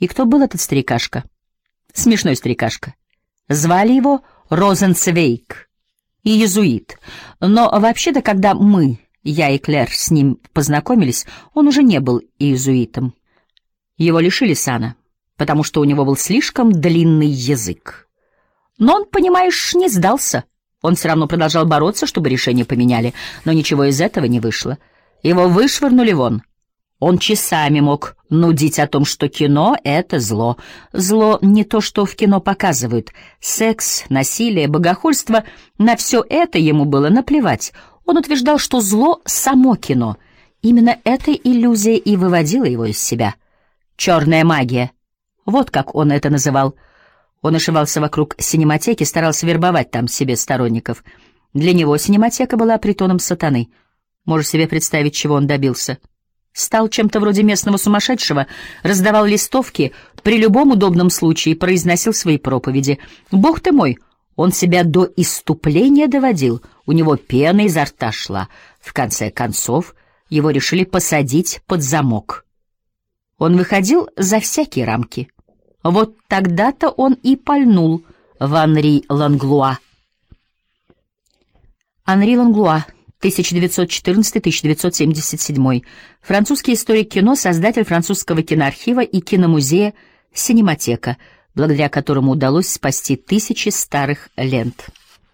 И кто был этот старикашка? Смешной старикашка. Звали его Розенцвейг, и иезуит. Но вообще-то, когда я и Клэр с ним познакомились, он уже не был иезуитом. Его лишили сана, потому что у него был слишком длинный язык. Но он, понимаешь, не сдался. Он все равно продолжал бороться, чтобы решение поменяли, но ничего из этого не вышло. Его вышвырнули вон. Он часами мог нудить о том, что кино — это зло. Зло не то, что в кино показывают. Секс, насилие, богохульство — на все это ему было наплевать. Он утверждал, что зло — само кино. Именно эта иллюзия и выводила его из себя. «Черная магия». Вот как он это называл. Он ошивался вокруг синематеки, старался вербовать там себе сторонников. Для него синематека была притоном сатаны. Можешь себе представить, чего он добился? Стал чем-то вроде местного сумасшедшего, раздавал листовки, при любом удобном случае произносил свои проповеди. Бог ты мой, он себя до исступления доводил, у него пена изо рта шла. В конце концов, его решили посадить под замок. Он выходил за всякие рамки. Вот тогда-то он и пальнул в Анри Ланглуа. Анри Ланглуа, 1914-1977, французский историк кино, создатель французского киноархива и киномузея «Синематека», благодаря которому удалось спасти тысячи старых лент.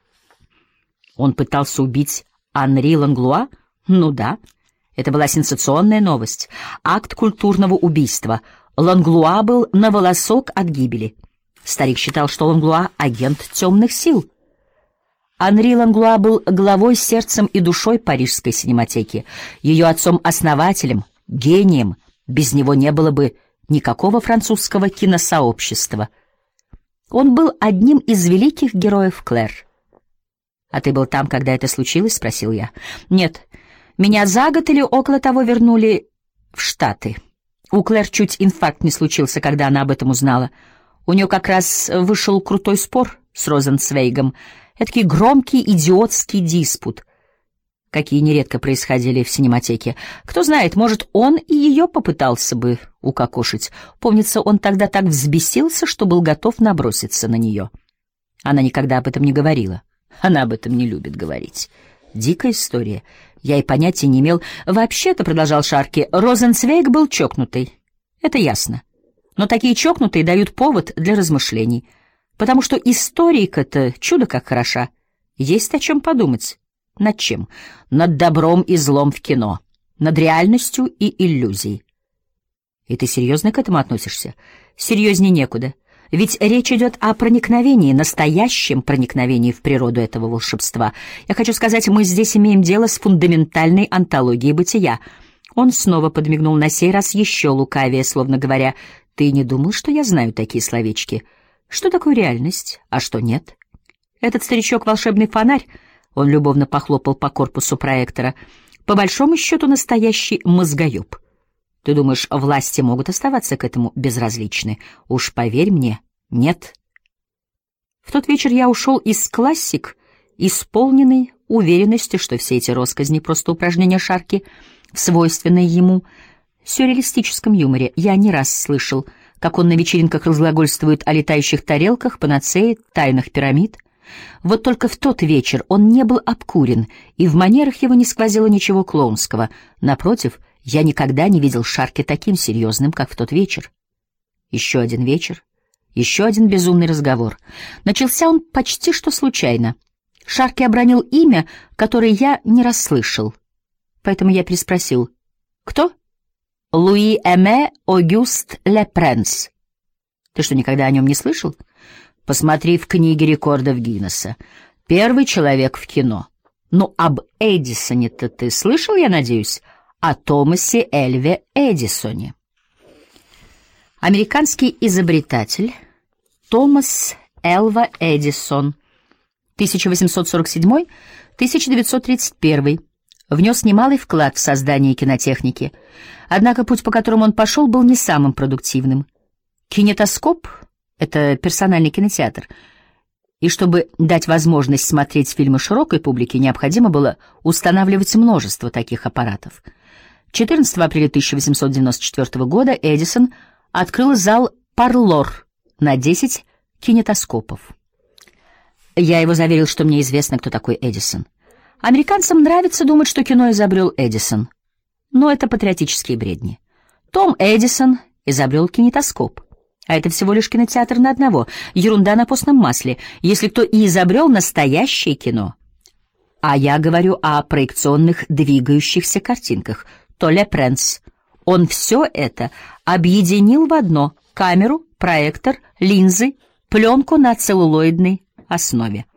Он пытался убить Анри Ланглуа? Ну да, это была сенсационная новость, акт культурного убийства. Ланглуа был на волосок от гибели. Старик считал, что Ланглуа — агент темных сил. Анри Ланглуа был главой, сердцем и душой парижской синематеки, ее отцом-основателем, гением. Без него не было бы никакого французского киносообщества. Он был одним из великих героев Клэр. «А ты был там, когда это случилось?» — спросил я. «Нет, меня за год или около того вернули в Штаты. У Клэр чуть инфаркт не случился, когда она об этом узнала. У нее как раз вышел крутой спор с Розенцвейгом, эдакий громкий идиотский диспут, какие нередко происходили в синематеке. Кто знает, может, он и ее попытался бы укокошить. Помнится, он тогда так взбесился, что был готов наброситься на нее. Она никогда об этом не говорила. Она об этом не любит говорить. Дикая история. Я и понятия не имел. Вообще-то, продолжал Шарки, Розенцвейг был чокнутый. Это ясно. Но такие чокнутые дают повод для размышлений. Потому что историка-то чудо как хороша. Есть о чем подумать. Над чем? Над добром и злом в кино. Над реальностью и иллюзией. И ты серьезно к этому относишься? Серьезнее некуда. Ведь речь идет о проникновении, настоящем проникновении в природу этого волшебства. Я хочу сказать, мы здесь имеем дело с фундаментальной онтологией бытия. Он снова подмигнул, на сей раз еще лукавее, словно говоря, «Ты не думал, что я знаю такие словечки? Что такое реальность, а что нет?» Этот старичок — волшебный фонарь, он любовно похлопал по корпусу проектора, по большому счету настоящий мозгоеб. Ты думаешь, власти могут оставаться к этому безразличны? Уж поверь мне, нет. В тот вечер я ушел из классик, исполненный уверенности, что все эти россказни — просто упражнения Шарки в свойственной ему сюрреалистическом юморе. Я не раз слышал, как он на вечеринках разглагольствует о летающих тарелках, панацее, тайнах пирамид. Вот только в тот вечер он не был обкурен, и в манерах его не сквозило ничего клоунского. Напротив, я никогда не видел Шарки таким серьезным, как в тот вечер. Еще один вечер, еще один безумный разговор. Начался он почти что случайно. Шарки обронил имя, которое я не расслышал. Поэтому я переспросил. «Кто?» «Луи Эме Огюст Ле Пренс». «Ты что, никогда о нем не слышал?» «Посмотри в книге рекордов Гиннесса. Первый человек в кино. Ну, об Эдисоне-то ты слышал, я надеюсь?» О Томасе Эльве Эдисоне. Американский изобретатель Томас Элва Эдисон, 1847-1931, внес немалый вклад в создание кинотехники. Однако путь, по которому он пошел, был не самым продуктивным. Кинетоскоп — это персональный кинотеатр, и чтобы дать возможность смотреть фильмы широкой публике, необходимо было устанавливать множество таких аппаратов. 14 апреля 1894 года Эдисон открыл зал Парлор на 10 кинетоскопов. Я его заверил, что мне известно, кто такой Эдисон. Американцам нравится думать, что кино изобрел Эдисон. Но это патриотические бредни. Том Эдисон изобрел кинетоскоп. А это всего лишь кинотеатр на одного. Ерунда на постном масле. Если кто и изобрел настоящее кино, а я говорю о проекционных двигающихся картинках, то Ле Пренс. Он все это объединил в одно: камеру, проектор, линзы, пленку на целлулоидной основе.